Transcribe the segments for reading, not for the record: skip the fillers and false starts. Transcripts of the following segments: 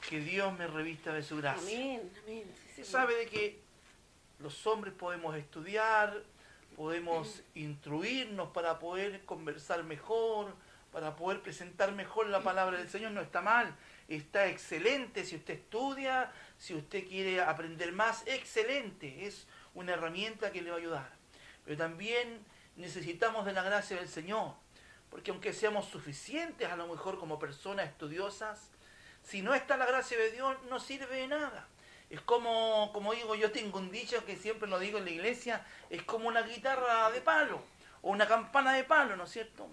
Que Dios me revista de su gracia. Amén, amén. Sí, Usted sabe de que los hombres podemos estudiar, podemos instruirnos para poder conversar mejor, para poder presentar mejor la palabra del Señor. No está mal, está excelente si usted estudia, si usted quiere aprender más, excelente. Es una herramienta que le va a ayudar. Pero también necesitamos de la gracia del Señor, porque aunque seamos suficientes a lo mejor como personas estudiosas, si no está la gracia de Dios no sirve de nada. Es como digo, yo tengo un dicho que siempre lo digo en la iglesia, es como una guitarra de palo o una campana de palo, ¿no es cierto?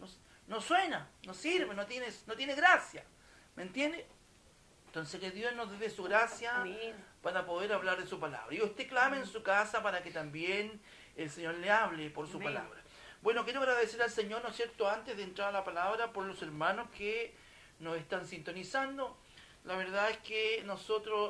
No suena, no sirve, no tiene gracia, ¿me entiende? Entonces que Dios nos dé su gracia Amén. para poder hablar de su palabra. Y usted clame en su casa para que también el Señor le hable por su Amén. palabra. Bueno, quiero agradecer al Señor, ¿no es cierto?, antes de entrar a la palabra, por los hermanos que nos están sintonizando. La verdad es que nosotros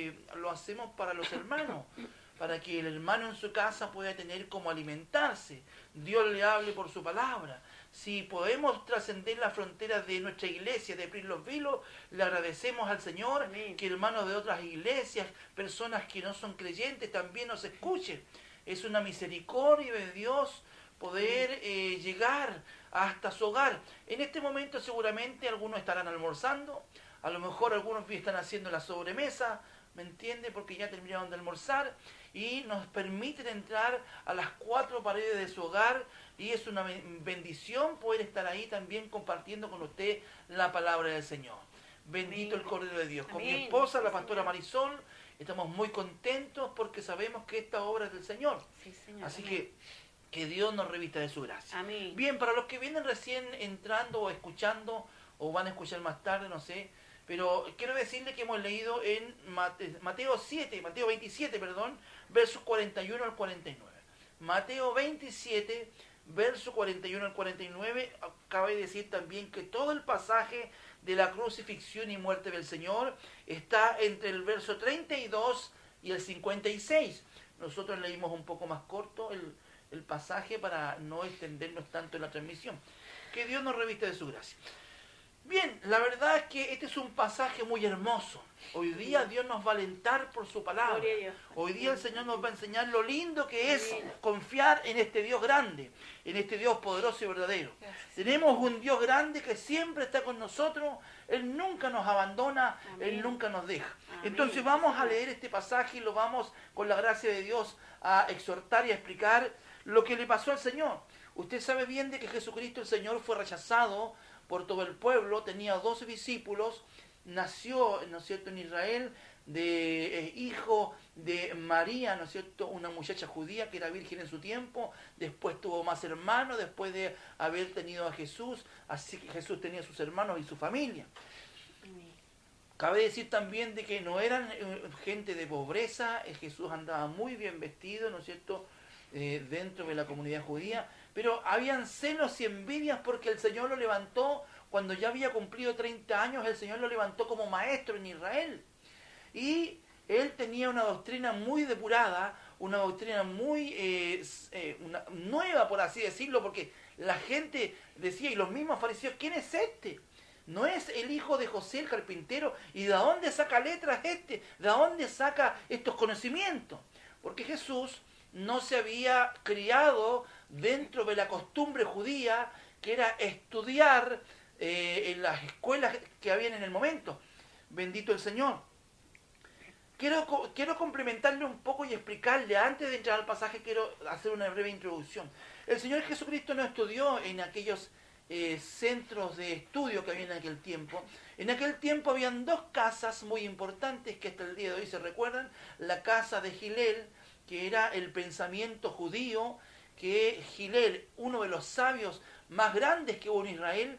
lo hacemos para los hermanos, para que el hermano en su casa pueda tener cómo alimentarse. Dios le hable por su palabra. Si podemos trascender las fronteras de nuestra iglesia, de abrir los velos, le agradecemos al Señor. Amén. Que hermanos de otras iglesias, personas que no son creyentes, también nos escuchen. Es una misericordia de Dios poder llegar hasta su hogar. En este momento seguramente algunos estarán almorzando, a lo mejor algunos están haciendo la sobremesa, ¿me entiende? Porque ya terminaron de almorzar y nos permiten entrar a las cuatro paredes de su hogar y es una bendición poder estar ahí también compartiendo con usted la palabra del Señor. Bendito Amén. el Cordero de Dios. Con mi Amén. esposa, la Sí, pastora Señor. Marisol, estamos muy contentos porque sabemos que esta obra es del Señor. Sí, Señor. Así Amén. que Dios nos revista de su gracia. Amén. Bien, para los que vienen recién entrando o escuchando, o van a escuchar más tarde, no sé, pero quiero decirle que hemos leído en Mateo 27, versos 41 al 49. Mateo 27, verso 41 al 49, cabe decir también que todo el pasaje de la crucifixión y muerte del Señor está entre el verso 32 y el 56. Nosotros leímos un poco más corto el pasaje para no extendernos tanto en la transmisión. Que Dios nos reviste de su gracia. Bien, la verdad es que este es un pasaje muy hermoso. Hoy día Dios nos va a alentar por su palabra. Gloria a Dios. Hoy día el Señor nos va a enseñar lo lindo que es Amén. confiar en este Dios grande, en este Dios poderoso y verdadero. Gracias. Tenemos un Dios grande que siempre está con nosotros. Él nunca nos abandona, Amén. Él nunca nos deja. Amén. Entonces vamos a leer este pasaje y lo vamos, con la gracia de Dios, a exhortar y a explicar lo que le pasó al Señor. Usted sabe bien de que Jesucristo el Señor fue rechazado por todo el pueblo, tenía 12 discípulos, nació, ¿no es cierto?, en Israel, de hijo de María, ¿no es cierto?, una muchacha judía que era virgen en su tiempo, después tuvo más hermanos, después de haber tenido a Jesús, así que Jesús tenía sus hermanos y su familia. Amén. Cabe decir también de que no eran gente de pobreza, Jesús andaba muy bien vestido, ¿no es cierto?, dentro de la comunidad judía, pero habían celos y envidias porque el Señor lo levantó, cuando ya había cumplido 30 años, el Señor lo levantó como maestro en Israel. Y él tenía una doctrina muy depurada, una doctrina muy nueva, por así decirlo, porque la gente decía, y los mismos fariseos, ¿quién es este? ¿No es el hijo de José el carpintero? ¿Y de dónde saca letras este? ¿De dónde saca estos conocimientos? Porque Jesús no se había criado dentro de la costumbre judía, que era estudiar en las escuelas que habían en el momento. Bendito el Señor. Quiero complementarle un poco y explicarle, antes de entrar al pasaje, quiero hacer una breve introducción. El Señor Jesucristo no estudió en aquellos centros de estudio que había en aquel tiempo. En aquel tiempo habían dos casas muy importantes que hasta el día de hoy se recuerdan. La casa de Gilel, que era el pensamiento judío, que Gilel, uno de los sabios más grandes que hubo en Israel,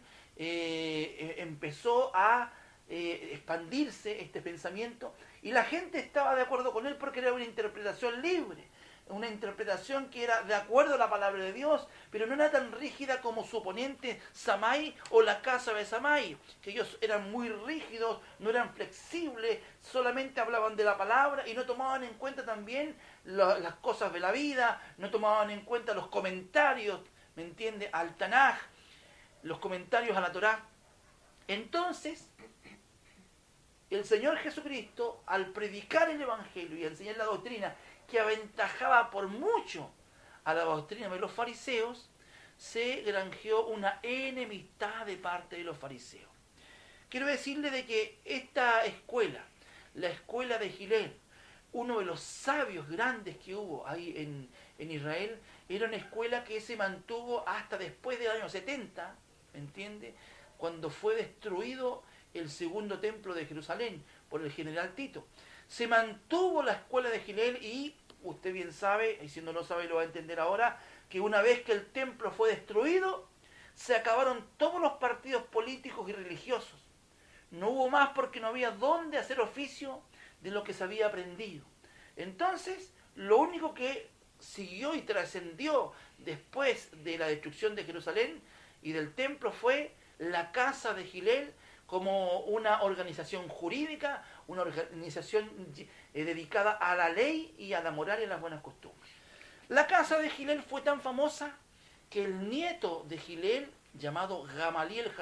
empezó a expandirse este pensamiento, y la gente estaba de acuerdo con él porque era una interpretación libre, una interpretación que era de acuerdo a la palabra de Dios, pero no era tan rígida como su oponente Samai o la casa de Samai, que ellos eran muy rígidos, no eran flexibles, solamente hablaban de la palabra y no tomaban en cuenta también las cosas de la vida, no tomaban en cuenta los comentarios, ¿me entiende?, al Tanaj, los comentarios a la Torá. Entonces, el Señor Jesucristo, al predicar el Evangelio y enseñar la doctrina que aventajaba por mucho a la doctrina de los fariseos, se granjeó una enemistad de parte de los fariseos. Quiero decirle de que esta escuela, la escuela de Gilel, uno de los sabios grandes que hubo ahí en Israel, era una escuela que se mantuvo hasta después del año 70, ¿me entiende? Cuando fue destruido el segundo templo de Jerusalén por el general Tito. Se mantuvo la escuela de Gilel y usted bien sabe, y si no lo sabe lo va a entender ahora, que una vez que el templo fue destruido, se acabaron todos los partidos políticos y religiosos. No hubo más porque no había dónde hacer oficio de lo que se había aprendido. Entonces, lo único que siguió y trascendió después de la destrucción de Jerusalén y del templo fue la casa de Gilel como una organización jurídica, una organización dedicada a la ley y a la moral y a las buenas costumbres. La casa de Gilel fue tan famosa que el nieto de Gilel, llamado Gamaliel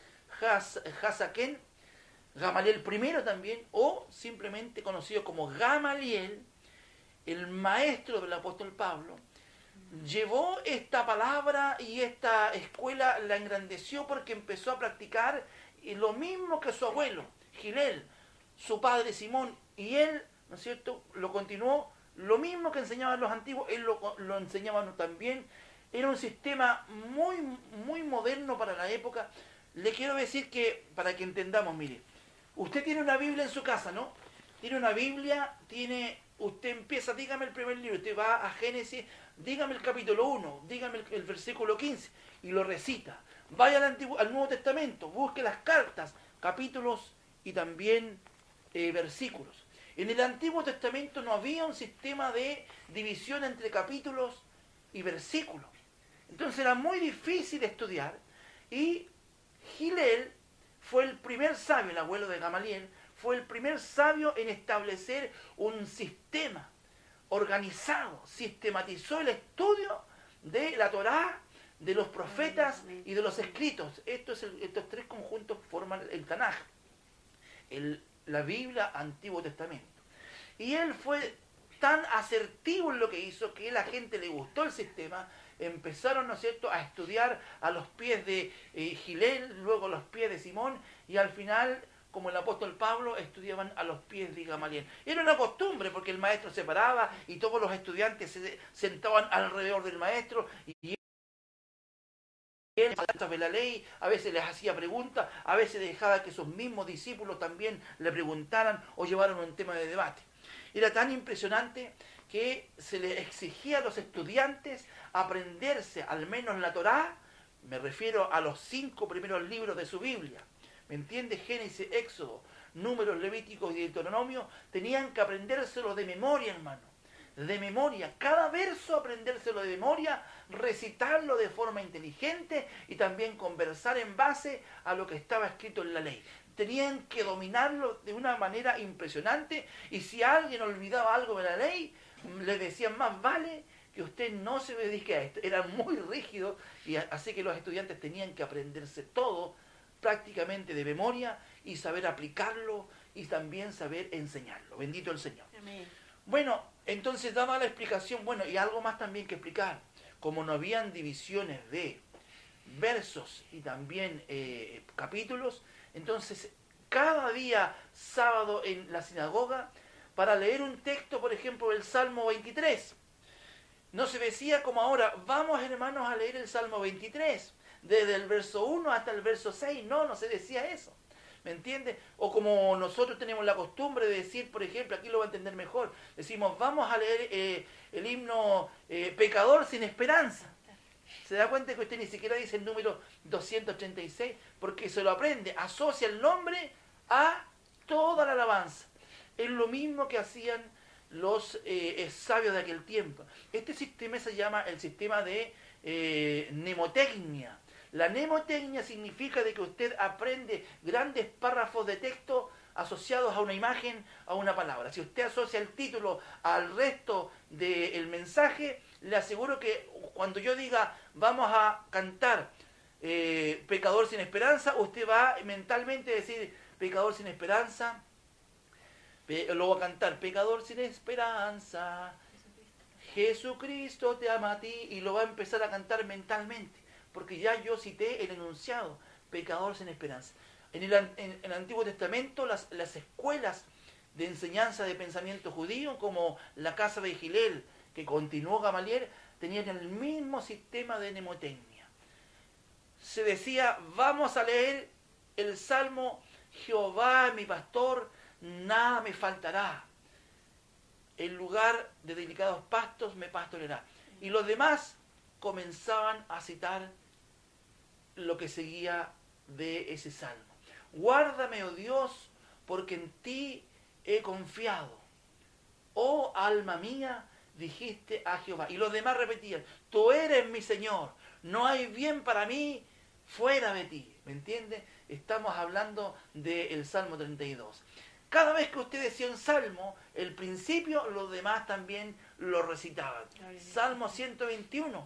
Hazaken, Gamaliel I también, o simplemente conocido como Gamaliel, el maestro del apóstol Pablo, llevó esta palabra y esta escuela la engrandeció porque empezó a practicar lo mismo que su abuelo, Gilel, su padre Simón, y él, ¿no es cierto?, lo continuó, lo mismo que enseñaban los antiguos, él lo enseñaba también. Era un sistema muy, muy moderno para la época. Le quiero decir que, para que entendamos, mire, usted tiene una Biblia en su casa, ¿no? Tiene una Biblia, usted empieza, dígame el primer libro, usted va a Génesis, dígame el capítulo 1, dígame el versículo 15, y lo recita. Vaya al Nuevo Testamento, busque las cartas, capítulos y también versículos. En el Antiguo Testamento no había un sistema de división entre capítulos y versículos. Entonces era muy difícil estudiar, y Gilel fue el primer sabio, el abuelo de Gamaliel, fue el primer sabio en establecer un sistema organizado, sistematizó el estudio de la Torá, de los profetas y de los escritos. Estos tres conjuntos forman el Tanaj, la Biblia, Antiguo Testamento. Y él fue tan asertivo en lo que hizo que a la gente le gustó el sistema. Empezaron, ¿no es cierto?, a estudiar a los pies de Gilel, luego a los pies de Simón, y al final, como el apóstol Pablo, estudiaban a los pies de Gamaliel. Era una costumbre porque el maestro se paraba y todos los estudiantes se sentaban alrededor del maestro, y él de la ley, a veces les hacía preguntas, a veces dejaba que sus mismos discípulos también le preguntaran o llevaran un tema de debate. Era tan impresionante que se les exigía a los estudiantes aprenderse al menos la Torá, me refiero a los 5 primeros libros de su Biblia, ¿me entiende? Génesis, Éxodo, Números, Levíticos y Deuteronomio, tenían que aprendérselo de memoria, hermano, de memoria, cada verso aprendérselo de memoria, recitarlo de forma inteligente y también conversar en base a lo que estaba escrito en la ley. Tenían que dominarlo de una manera impresionante, y si alguien olvidaba algo de la ley, le decían: más vale que usted no se dedique a esto. Era muy rígido, y así que los estudiantes tenían que aprenderse todo prácticamente de memoria y saber aplicarlo y también saber enseñarlo. Bendito el Señor. Amén. Bueno, entonces daba la explicación, bueno, y algo más también que explicar. Como no habían divisiones de versos y también capítulos, entonces cada día sábado en la sinagoga, para leer un texto, por ejemplo, el Salmo 23, no se decía como ahora: vamos, hermanos, a leer el Salmo 23, desde el verso 1 hasta el verso 6, no se decía eso, ¿me entiende? O como nosotros tenemos la costumbre de decir, por ejemplo, aquí lo va a entender mejor, decimos: vamos a leer el himno Pecador sin esperanza. ¿Se da cuenta que usted ni siquiera dice el número 236? Porque se lo aprende, asocia el nombre a toda la alabanza. Es lo mismo que hacían los sabios de aquel tiempo. Este sistema se llama el sistema de mnemotecnia. La mnemotecnia significa de que usted aprende grandes párrafos de texto asociados a una imagen, a una palabra. Si usted asocia el título al resto del mensaje, le aseguro que cuando yo diga: vamos a cantar Pecador sin esperanza, usted va mentalmente a decir: pecador sin esperanza, Lo voy a cantar, pecador sin esperanza, Jesucristo te ama a ti, y lo va a empezar a cantar mentalmente, porque ya yo cité el enunciado, pecador sin esperanza. En el Antiguo Testamento, las escuelas de enseñanza de pensamiento judío, como la casa de Gilel, que continuó Gamaliel, tenían el mismo sistema de mnemotecnia. Se decía, vamos a leer el Salmo, Jehová mi pastor, nada me faltará. En lugar de delicados pastos me pastoreará. Y los demás comenzaban a citar lo que seguía de ese salmo. Guárdame, oh Dios, porque en ti he confiado. Oh alma mía, dijiste a Jehová. Y los demás repetían, tú eres mi Señor, no hay bien para mí fuera de ti. ¿Me entiende? Estamos hablando del Salmo 32. Cada vez que usted decía un salmo, el principio, los demás también lo recitaban. Salmo 121.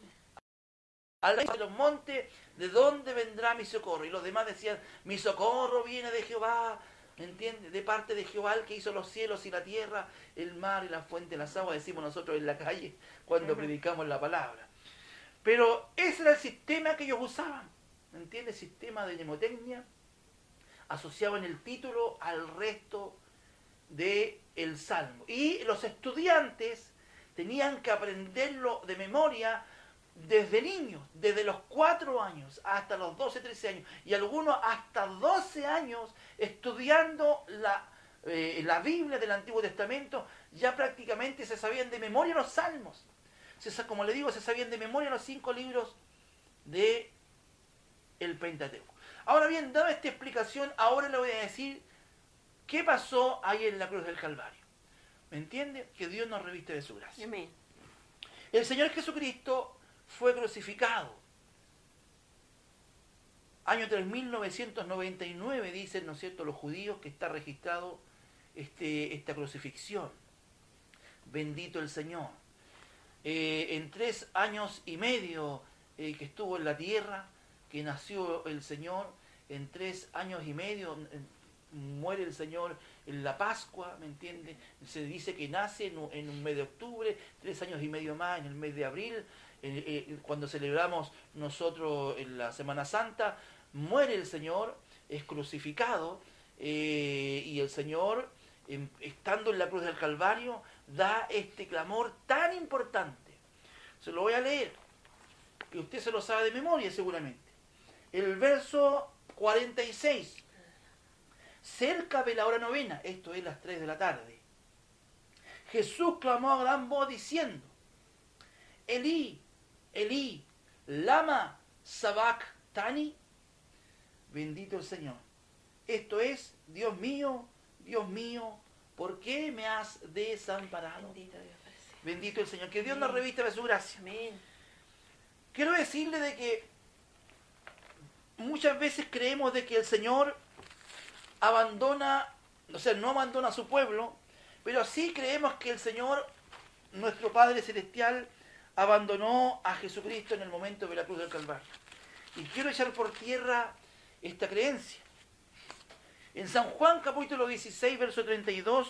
Al de los montes, ¿de dónde vendrá mi socorro? Y los demás decían, mi socorro viene de Jehová, ¿me entiende? De parte de Jehová, el que hizo los cielos y la tierra, el mar y la fuente de las aguas, decimos nosotros en la calle cuando predicamos la palabra. Pero ese era el sistema que ellos usaban, ¿me entiende? El sistema de mnemotecnia. Asociaban el título al resto del salmo. Y los estudiantes tenían que aprenderlo de memoria desde niños, desde los 4 años hasta los 12, 13 años, y algunos hasta 12 años estudiando la Biblia del Antiguo Testamento, ya prácticamente se sabían de memoria los salmos. Como le digo, se sabían de memoria los 5 libros del Pentateuco. Ahora bien, dada esta explicación, ahora le voy a decir qué pasó ahí en la cruz del Calvario. ¿Me entiende? Que Dios nos reviste de su gracia. Amén. El Señor Jesucristo fue crucificado. Año 3999, dicen, ¿no es cierto?, los judíos, que está registrado esta crucifixión. Bendito el Señor. En 3 años y medio que estuvo en la tierra, que nació el Señor, en 3 años y medio muere el Señor en la Pascua, ¿me entiende? Se dice que nace en un mes de octubre, 3 años y medio más en el mes de abril, cuando celebramos nosotros en la Semana Santa, muere el Señor, es crucificado, y el Señor, estando en la cruz del Calvario, da este clamor tan importante. Se lo voy a leer, que usted se lo sabe de memoria seguramente. El verso 46. Cerca de la hora novena, esto es las 3 de la tarde, Jesús clamó a gran voz diciendo, Elí, Elí, lama sabactani. Bendito el Señor. Esto es, Dios mío, ¿por qué me has desamparado? Bendito Dios para siempre. Bendito el Señor. Que Dios Amén. nos revista de su gracia. Amén. Quiero decirle de que muchas veces creemos de que el Señor abandona, o sea, no abandona a su pueblo, pero sí creemos que el Señor, nuestro Padre Celestial, abandonó a Jesucristo en el momento de la cruz del Calvario. Y quiero echar por tierra esta creencia. En San Juan capítulo 16, verso 32,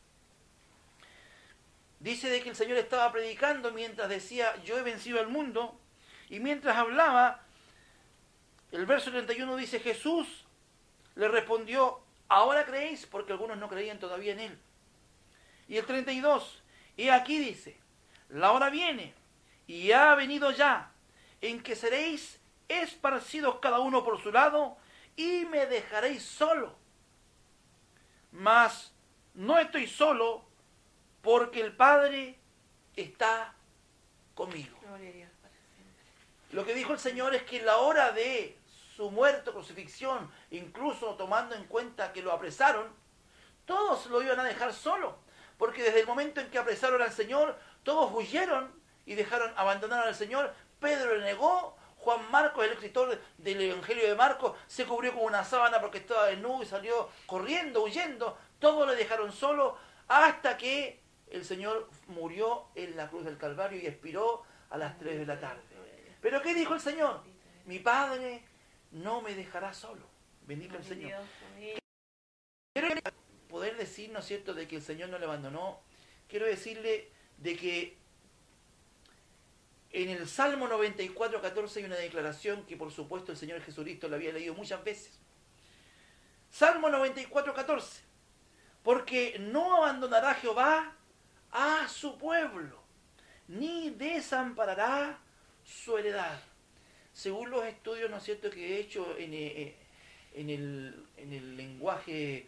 dice de que el Señor estaba predicando mientras decía, yo he vencido al mundo, y mientras hablaba, el verso 31 dice, Jesús le respondió, ahora creéis, porque algunos no creían todavía en él. Y el 32, y aquí dice, la hora viene, y ha venido ya, en que seréis esparcidos cada uno por su lado, y me dejaréis solo. Mas no estoy solo, porque el Padre está conmigo. Gloria a Dios para siempre. Lo que dijo el Señor es que en la hora de su muerte, crucifixión, incluso tomando en cuenta que lo apresaron, todos lo iban a dejar solo, porque desde el momento en que apresaron al Señor, todos huyeron y abandonaron al Señor. Pedro le negó, Juan Marcos, el escritor del Evangelio de Marcos, se cubrió con una sábana porque estaba desnudo y salió corriendo, huyendo. Todos le dejaron solo hasta que el Señor murió en la cruz del Calvario y expiró a las 3 de la tarde. ¿Pero qué dijo el Señor? Mi Padre no me dejará solo. Bendito el Señor. Dios, amén. Quiero poder decir, ¿no es cierto?, de que el Señor no le abandonó, quiero decirle de que en el Salmo 94:14 hay una declaración que por supuesto el Señor Jesucristo la había leído muchas veces. Salmo 94:14. Porque no abandonará Jehová a su pueblo, ni desamparará su heredad. Según los estudios, ¿no es cierto?, que he hecho en el lenguaje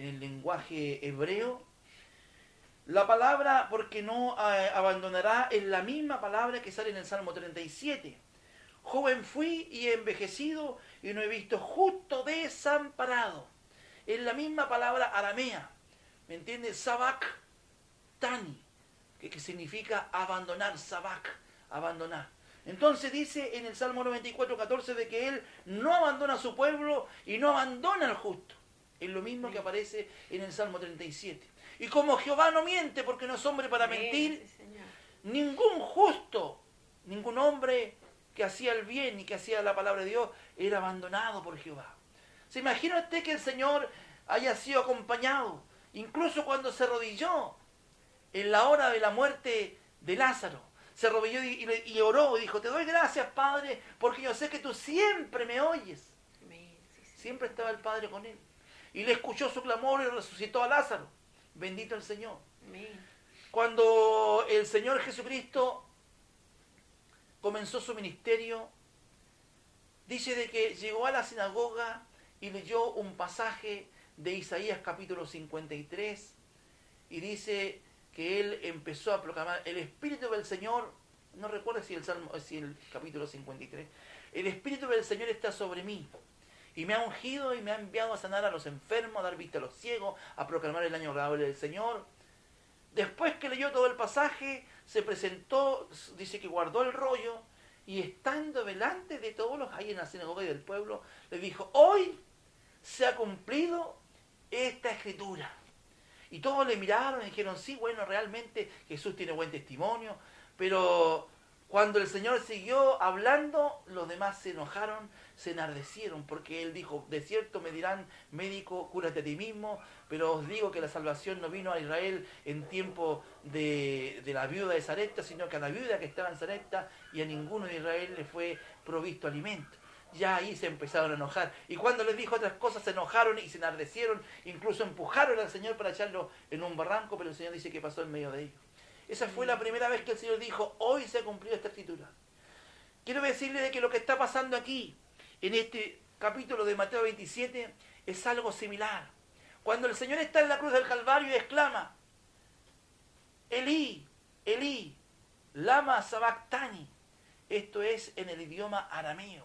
hebreo, la palabra porque no abandonará es la misma palabra que sale en el Salmo 37. Joven fui y he envejecido y no he visto justo desamparado. Es la misma palabra aramea. ¿Me entiendes? Sabak tani, que significa abandonar, sabak, abandonar. Entonces dice en el Salmo 94:14 de que Él no abandona a su pueblo y no abandona al justo. Es lo mismo que aparece en el Salmo 37. Y como Jehová no miente porque no es hombre para mentir, ningún justo, ningún hombre que hacía el bien y que hacía la palabra de Dios era abandonado por Jehová. ¿Se imagina usted que el Señor haya sido acompañado, incluso cuando se arrodilló en la hora de la muerte de Lázaro? Se arrodilló y oró y dijo: te doy gracias, Padre, porque yo sé que tú siempre me oyes. Siempre estaba el Padre con él. Y le escuchó su clamor y resucitó a Lázaro. Bendito el Señor. Cuando el Señor Jesucristo comenzó su ministerio, dice de que llegó a la sinagoga y leyó un pasaje de Isaías capítulo 53 y dice que él empezó a proclamar: el Espíritu del Señor, no recuerdo si el capítulo 53, el Espíritu del Señor está sobre mí y me ha ungido y me ha enviado a sanar a los enfermos, a dar vista a los ciegos, a proclamar el año agradable del Señor. Después que leyó todo el pasaje, se presentó, dice que guardó el rollo y estando delante de todos los ahí en la sinagoga y del pueblo, le dijo: hoy se ha cumplido esta escritura. Y todos le miraron y dijeron: sí, bueno, realmente Jesús tiene buen testimonio. Pero cuando el Señor siguió hablando, los demás se enojaron, se enardecieron, porque Él dijo: de cierto me dirán, médico, cúrate a ti mismo, pero os digo que la salvación no vino a Israel en tiempo de la viuda de Sarepta, sino que a la viuda que estaba en Sarepta, y a ninguno de Israel le fue provisto alimento. Ya ahí se empezaron a enojar. Y cuando les dijo otras cosas, se enojaron y se enardecieron. Incluso empujaron al Señor para echarlo en un barranco, pero el Señor dice que pasó en medio de ellos. Esa fue la primera vez que el Señor dijo: hoy se ha cumplido esta escritura. Quiero decirle de que lo que está pasando aquí, en este capítulo de Mateo 27, es algo similar. Cuando el Señor está en la cruz del Calvario y exclama: Elí, Elí, lama sabactani. Esto es en el idioma arameo.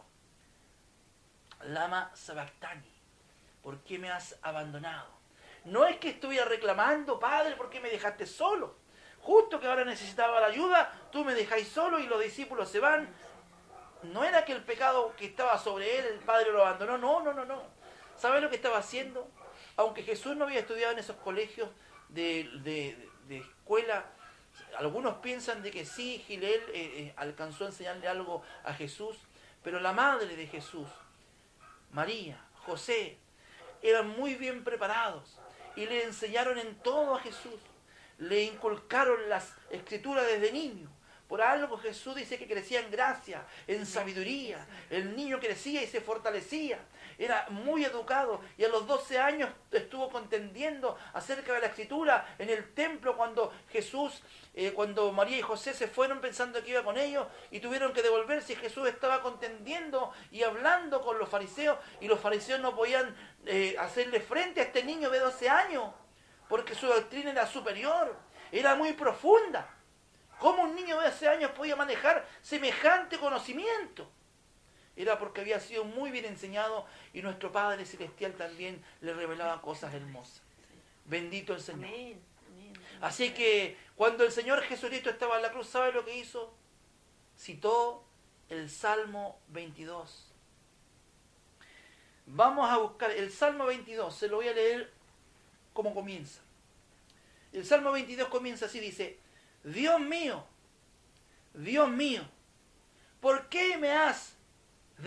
Lama sabactani. ¿Por qué me has abandonado? No es que estuviera reclamando: Padre, ¿por qué me dejaste solo? Justo que ahora necesitaba la ayuda, tú me dejáis solo y los discípulos se van. No era que el pecado que estaba sobre él, el Padre lo abandonó. No. ¿Sabe lo que estaba haciendo? Aunque Jesús no había estudiado en esos colegios de escuela, algunos piensan de que sí, Gilel alcanzó a enseñarle algo a Jesús, pero la madre de Jesús, María, José, eran muy bien preparados y le enseñaron en todo a Jesús. Le inculcaron las escrituras desde niño. Por algo Jesús dice que crecía en gracia, en sabiduría. El niño crecía y se fortalecía. Era muy educado y a los 12 años estuvo contendiendo acerca de la escritura en el templo cuando cuando María y José se fueron pensando que iba con ellos y tuvieron que devolverse, y Jesús estaba contendiendo y hablando con los fariseos, y los fariseos no podían hacerle frente a este niño de 12 años porque su doctrina era superior, era muy profunda. ¿Cómo un niño de 12 años podía manejar semejante conocimiento? Era porque había sido muy bien enseñado y nuestro Padre Celestial también le revelaba cosas hermosas. Bendito el Señor. Así que cuando el Señor Jesucristo estaba en la cruz, ¿sabe lo que hizo? Citó el Salmo 22. Vamos a buscar el Salmo 22, se lo voy a leer como comienza. El Salmo 22 comienza así, dice: Dios mío, ¿por qué me has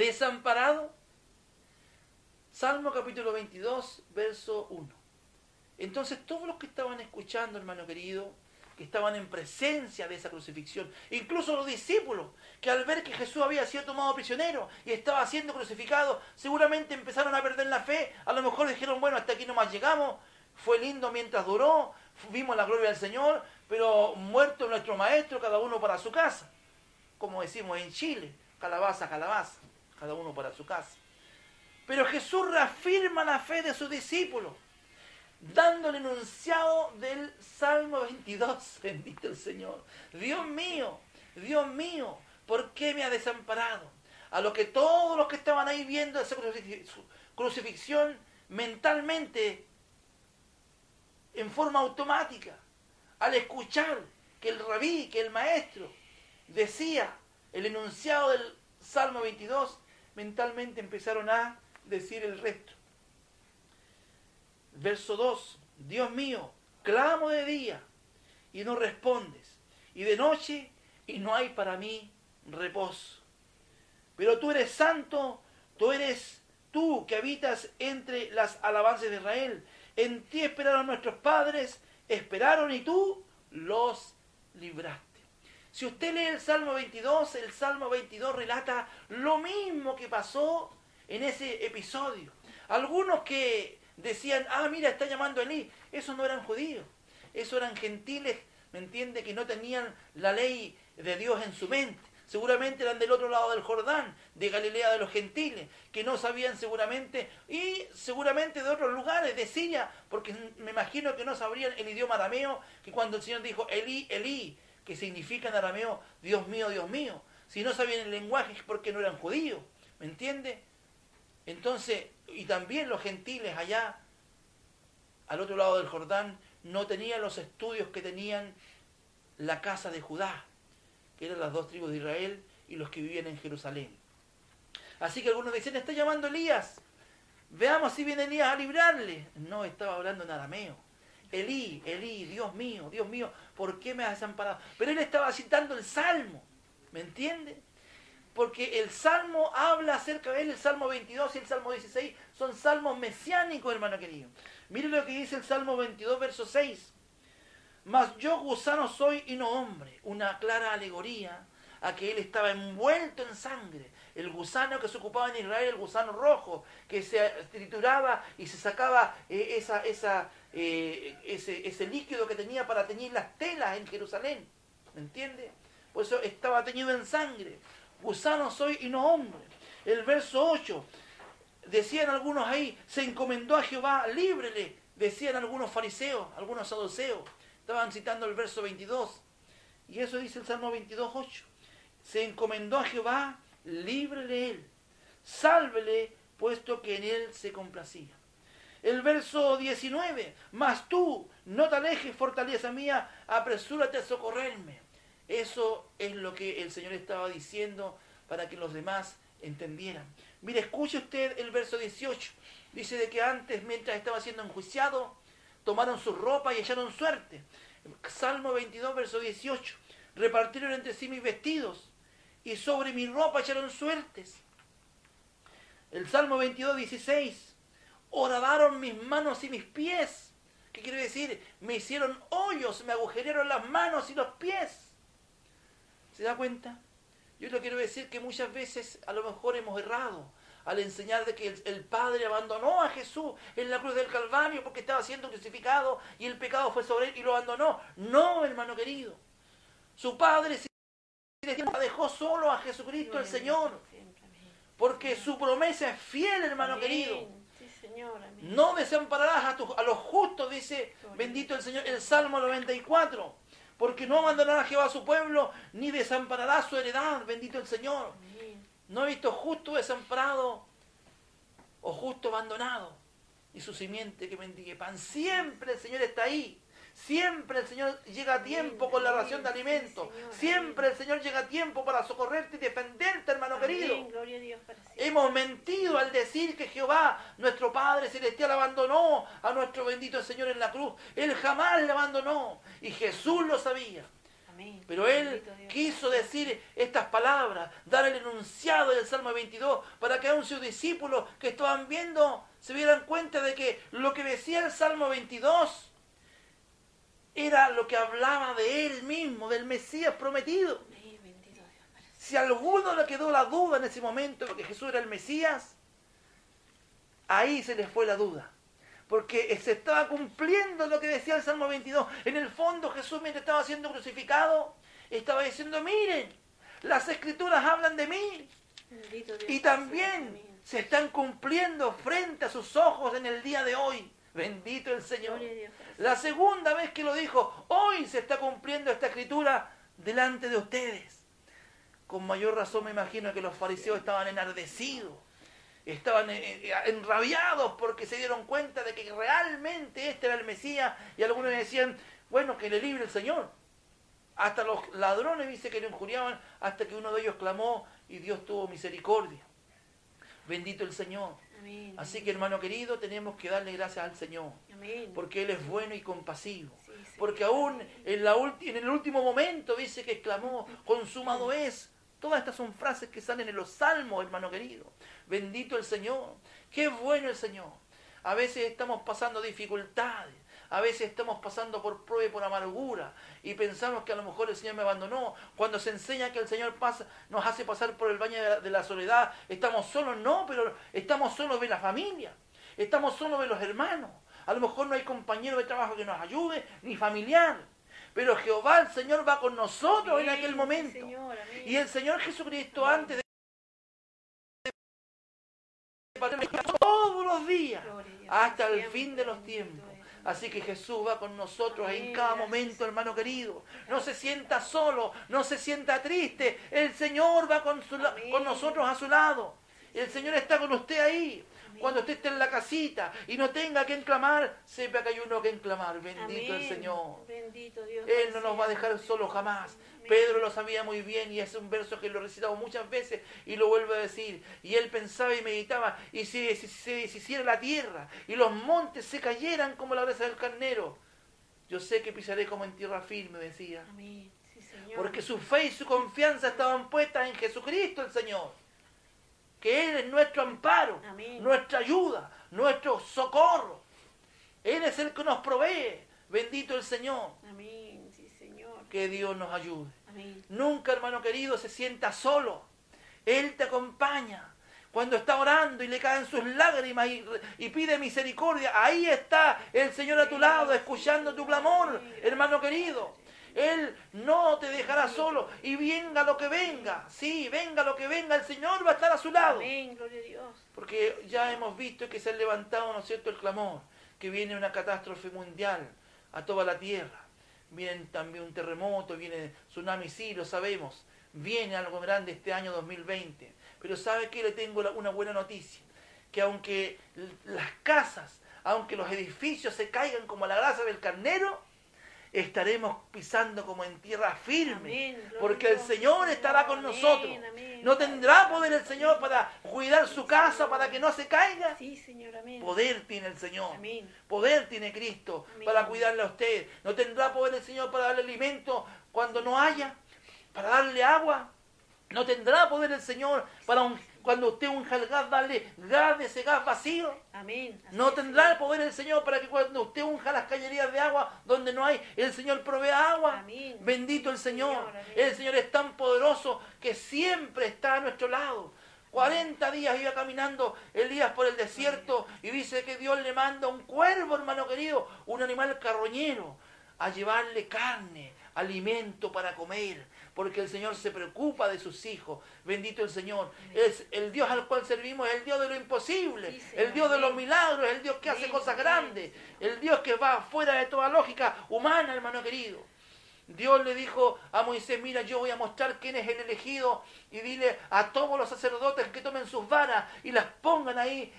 desamparado? Salmo capítulo 22, verso 1. Entonces todos los que estaban escuchando, hermano querido, que estaban en presencia de esa crucifixión, incluso los discípulos, que al ver que Jesús había sido tomado prisionero y estaba siendo crucificado, seguramente empezaron a perder la fe. A lo mejor dijeron, bueno, hasta aquí nomás llegamos, fue lindo mientras duró, vimos la gloria del Señor, pero muerto nuestro maestro, cada uno para su casa. Como decimos en Chile, calabaza, calabaza, cada uno para su casa. Pero Jesús reafirma la fe de sus discípulos, dando el enunciado del Salmo 22, bendito el Señor. Dios mío, ¿por qué me has desamparado? A lo que todos los que estaban ahí viendo esa crucifixión mentalmente, en forma automática, al escuchar que el rabí, que el maestro, decía el enunciado del Salmo 22, mentalmente empezaron a decir el resto. Verso 2, Dios mío, clamo de día y no respondes, y de noche y no hay para mí reposo. Pero tú eres santo, tú eres tú que habitas entre las alabanzas de Israel. En ti esperaron nuestros padres, esperaron y tú los libraste. Si usted lee el Salmo 22 relata lo mismo que pasó en ese episodio. Algunos que decían, mira, está llamando a Elí. Esos no eran judíos, esos eran gentiles, ¿me entiende? Que no tenían la ley de Dios en su mente. Seguramente eran del otro lado del Jordán, de Galilea de los gentiles, que no sabían seguramente, y seguramente de otros lugares, de Siria, porque me imagino que no sabrían el idioma arameo, que cuando el Señor dijo Elí, Elí, que significa en arameo, Dios mío, si no sabían el lenguaje es porque no eran judíos, ¿me entiende? Entonces, y también los gentiles allá, al otro lado del Jordán, no tenían los estudios que tenían la casa de Judá, que eran las 2 tribus de Israel y los que vivían en Jerusalén. Así que algunos decían, está llamando Elías, veamos si viene Elías a librarle. No, estaba hablando en arameo. Elí, Elí, Dios mío, ¿por qué me has desamparado? Pero él estaba citando el Salmo, ¿me entiende? Porque el Salmo habla acerca de él, el Salmo 22 y el Salmo 16 son salmos mesiánicos, hermano querido. Mire lo que dice el Salmo 22, verso 6. Mas yo gusano soy y no hombre. Una clara alegoría a que él estaba envuelto en sangre. El gusano que se ocupaba en Israel, el gusano rojo, que se trituraba y se sacaba ese líquido que tenía para teñir las telas en Jerusalén. ¿Me entiende? Por eso estaba teñido en sangre. Gusano soy y no hombre. El verso 8, decían algunos ahí, se encomendó a Jehová, líbrele. Decían algunos fariseos, algunos saduceos. Estaban citando el verso 22. Y eso dice el Salmo 22, 8. Se encomendó a Jehová, líbrele él. Sálvele, puesto que en él se complacía. El verso 19. Mas tú, no te alejes, fortaleza mía, apresúrate a socorrerme. Eso es lo que el Señor estaba diciendo para que los demás entendieran. Mire, escuche usted el verso 18. Dice de que antes, mientras estaba siendo enjuiciado, tomaron su ropa y echaron suerte. Salmo 22, verso 18. Repartieron entre sí mis vestidos y sobre mi ropa echaron suertes. El Salmo 22, 16. Horadaron mis manos y mis pies. ¿Qué quiere decir? Me hicieron hoyos, me agujerearon las manos y los pies. ¿Se da cuenta? Yo le quiero decir que muchas veces a lo mejor hemos errado al enseñar de que el Padre abandonó a Jesús en la cruz del Calvario porque estaba siendo crucificado y el pecado fue sobre él y lo abandonó. No, hermano querido. Su Padre dejó solo a Jesucristo el Señor. Porque su promesa es fiel, hermano querido. No desampararás a los justos, dice bendito el Señor, el Salmo 94. Porque no abandonará a Jehová a su pueblo, ni desamparará su heredad, bendito el Señor. No he visto justo desamparado o justo abandonado, y su simiente que mendigue pan. Siempre el Señor está ahí. Siempre el Señor llega a tiempo con la ración de alimento. Siempre el Señor llega a tiempo para socorrerte y defenderte, hermano querido. Gloria a Dios para siempre. Hemos mentido al decir que Jehová, nuestro Padre Celestial, abandonó a nuestro bendito Señor en la cruz. Él jamás le abandonó. Y Jesús lo sabía. Amén. Pero Él quiso decir estas palabras, dar el enunciado del Salmo 22, para que aún sus discípulos que estaban viendo se dieran cuenta de que lo que decía el Salmo 22 era lo que hablaba de él mismo, del Mesías prometido. Amén, bendito Dios para siempre. Si a alguno le quedó la duda en ese momento de que Jesús era el Mesías, ahí se les fue la duda. Porque se estaba cumpliendo lo que decía el Salmo 22. En el fondo Jesús, mientras estaba siendo crucificado, estaba diciendo, miren, las Escrituras hablan de mí. Bendito Dios Y para también siempre. Amén. se están cumpliendo frente a sus ojos en el día de hoy. Bendito el Señor. Gloria a Dios para siempre. La segunda vez que lo dijo, hoy se está cumpliendo esta escritura delante de ustedes. Con mayor razón me imagino que los fariseos estaban enardecidos, estaban enrabiados porque se dieron cuenta de que realmente este era el Mesías, y algunos decían, bueno, que le libre el Señor. Hasta los ladrones dice que le injuriaban, hasta que uno de ellos clamó y Dios tuvo misericordia. Bendito el Señor. Amén. Así que, hermano querido, tenemos que darle gracias al Señor, Amén. porque Él es bueno y compasivo. Sí, Señor. Porque aún en el último momento dice que exclamó, consumado es. Todas estas son frases que salen en los salmos, hermano querido. Bendito el Señor. Qué bueno el Señor. A veces estamos pasando dificultades. A veces estamos pasando por prueba y por amargura. Y pensamos que a lo mejor el Señor me abandonó. Cuando se enseña que el Señor nos hace pasar por el baño de la soledad. Estamos solos, no, pero estamos solos de la familia. Estamos solos de los hermanos. A lo mejor no hay compañero de trabajo que nos ayude, ni familiar. Pero Jehová, el Señor, va con nosotros Amén, en aquel momento. sí, Señor, amén. Y el Señor Jesucristo, antes de todos los días, Gloria a Dios, hasta el siempre, fin de los bendito tiempos. es. Así que Jesús va con nosotros en Amén, cada gracias. momento, hermano querido. No se sienta solo, no se sienta triste. El Señor va con Amén. nosotros a su lado. El Señor está con usted ahí. Amén. Cuando usted esté en la casita y no tenga que clamar, sepa que hay uno que clamar. Bendito el Amén. Señor. Bendito Dios Él para no nos va a dejar siempre. solos jamás. Amén. Pedro lo sabía muy bien y es un verso que lo he recitado muchas veces y lo vuelvo a decir. Y él pensaba y meditaba, y si se deshiciera la tierra y los montes se cayeran como la brasa del carnero, yo sé que pisaré como en tierra firme, decía. Amén. Sí, Señor. Porque su fe y su confianza estaban puestas en Jesucristo el Señor. Que Él es nuestro amparo, Amén. nuestra ayuda, nuestro socorro. Él es el que nos provee. Bendito el Señor. Amén. Sí, Señor. Que Dios nos ayude. Amén. Nunca, hermano querido, se sienta solo. Él te acompaña. Cuando está orando y le caen sus lágrimas y pide misericordia, ahí está el Señor a tu lado, escuchando tu clamor, hermano querido. Él no te dejará solo y venga lo que venga. Sí, venga lo que venga, el Señor va a estar a su lado. Amén. Gloria a Dios. Porque ya hemos visto que se ha levantado, ¿no es cierto?, el clamor, que viene una catástrofe mundial a toda la tierra. Viene también un terremoto, viene tsunami, sí, lo sabemos. Viene algo grande este año 2020. Pero ¿sabe qué? Le tengo una buena noticia. Que aunque las casas, aunque los edificios se caigan como la grasa del carnero, estaremos pisando como en tierra firme. Amén, gloria Porque a el Dios, Señor estará con Amén, nosotros. amén. ¿No tendrá poder el Señor para cuidar su casa, para que no se caiga? Sí, Señor. Amén. Poder tiene el Señor. Amén. Poder tiene Cristo Amén. para cuidarle a usted. ¿No tendrá poder el Señor para darle alimento cuando no haya? ¿Para darle agua? ¿No tendrá poder el Señor para cuando usted unja el gas, darle gas de ese gas vacío? Amén. Así ¿No es, tendrá el Señor. poder el Señor para que cuando usted unja las cañerías de agua donde no hay, el Señor provea agua? Amén. Bendito el Señor. Señor, amén. El Señor es tan poderoso que siempre está a nuestro lado. 40 días iba caminando Elías por el desierto y dice que Dios le manda un cuervo, hermano querido, un animal carroñero, a llevarle carne, alimento para comer, porque el Señor se preocupa de sus hijos. Bendito el Señor. Es el Dios al cual servimos, es el Dios de lo imposible, Sí, Señor. el Dios de los Amén. milagros, el Dios que hace Amén. cosas Amén. grandes, el Dios que va fuera de toda lógica humana, hermano querido. Dios le dijo a Moisés, mira, yo voy a mostrar quién es el elegido y dile a todos los sacerdotes que tomen sus varas y las pongan ahí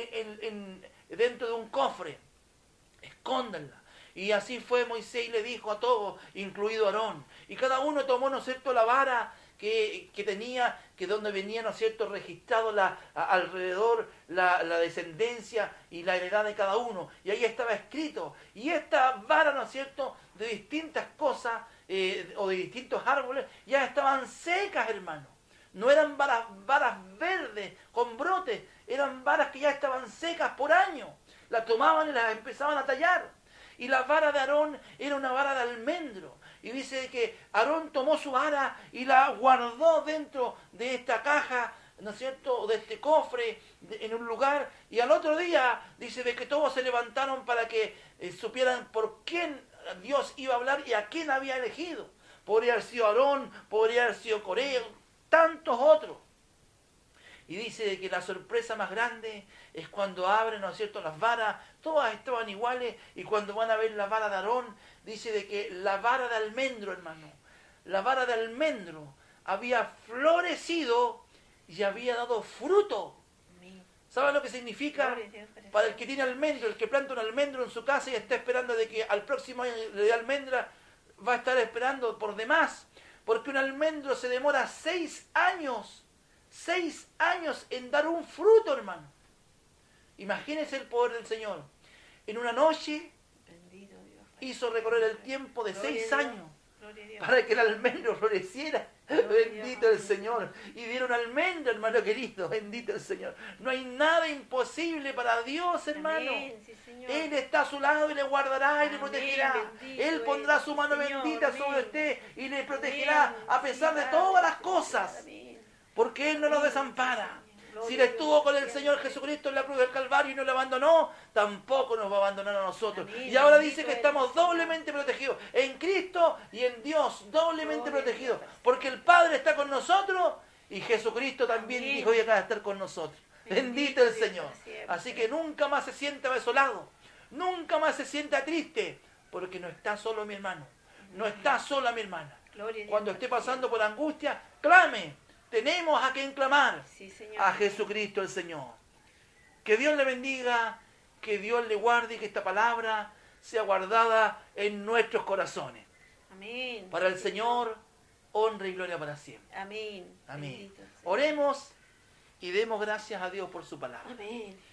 dentro de un cofre. Escóndanla. Y así fue Moisés y le dijo a todos, incluido Aarón. Y cada uno tomó, ¿no es cierto?, la vara que tenía, que donde venía, ¿no es cierto?, registrado alrededor la descendencia y la heredad de cada uno. Y ahí estaba escrito. Y esta vara, ¿no es cierto?, de distintas cosas o de distintos árboles, ya estaban secas, hermano. No eran varas verdes con brotes, eran varas que ya estaban secas por años. Las tomaban y las empezaban a tallar. Y la vara de Aarón era una vara de almendro. Y dice que Aarón tomó su vara y la guardó dentro de esta caja, ¿no es cierto?, de este cofre, en un lugar. Y al otro día dice de que todos se levantaron para que supieran por quién Dios iba a hablar y a quién había elegido. Podría haber sido Aarón, podría haber sido Coré, tantos otros. Y dice de que la sorpresa más grande es cuando abren, ¿no es cierto?, las varas, todas estaban iguales, y cuando van a ver la vara de Aarón, dice de que la vara de almendro, hermano, la vara de almendro había florecido y había dado fruto. ¿Saben lo que significa? Para el que tiene almendro, el que planta un almendro en su casa y está esperando de que al próximo año le dé almendra, va a estar esperando por demás, porque un almendro se demora 6 años. 6 años en dar un fruto, hermano. Imagínense el poder del Señor. En una noche hizo recorrer el tiempo de 6 años para que el almendro floreciera. Bendito el Señor. Y dieron almendro, hermano querido. Bendito el Señor. No hay nada imposible para Dios, hermano. Él está a su lado y le guardará y le protegerá. Él pondrá su mano bendita sobre usted y le protegerá a pesar de todas las cosas. Porque Él no nos desampara. Si Él estuvo con el Señor Jesucristo en la cruz del Calvario y no lo abandonó, tampoco nos va a abandonar a nosotros. Y ahora dice que estamos doblemente protegidos. En Cristo y en Dios, doblemente protegidos. Porque el Padre está con nosotros y Jesucristo también dijo hoy acá de estar con nosotros. Bendito el Señor. Así que nunca más se sienta desolado. Nunca más se sienta triste. Porque no está solo mi hermano. No está sola mi hermana. Cuando esté pasando por angustia, clame. Tenemos a quien clamar, a Jesucristo el Señor. Que Dios le bendiga, que Dios le guarde y que esta palabra sea guardada en nuestros corazones. Amén. Para el Señor, honra y gloria para siempre. Amén. Amén. Oremos y demos gracias a Dios por su palabra. Amén.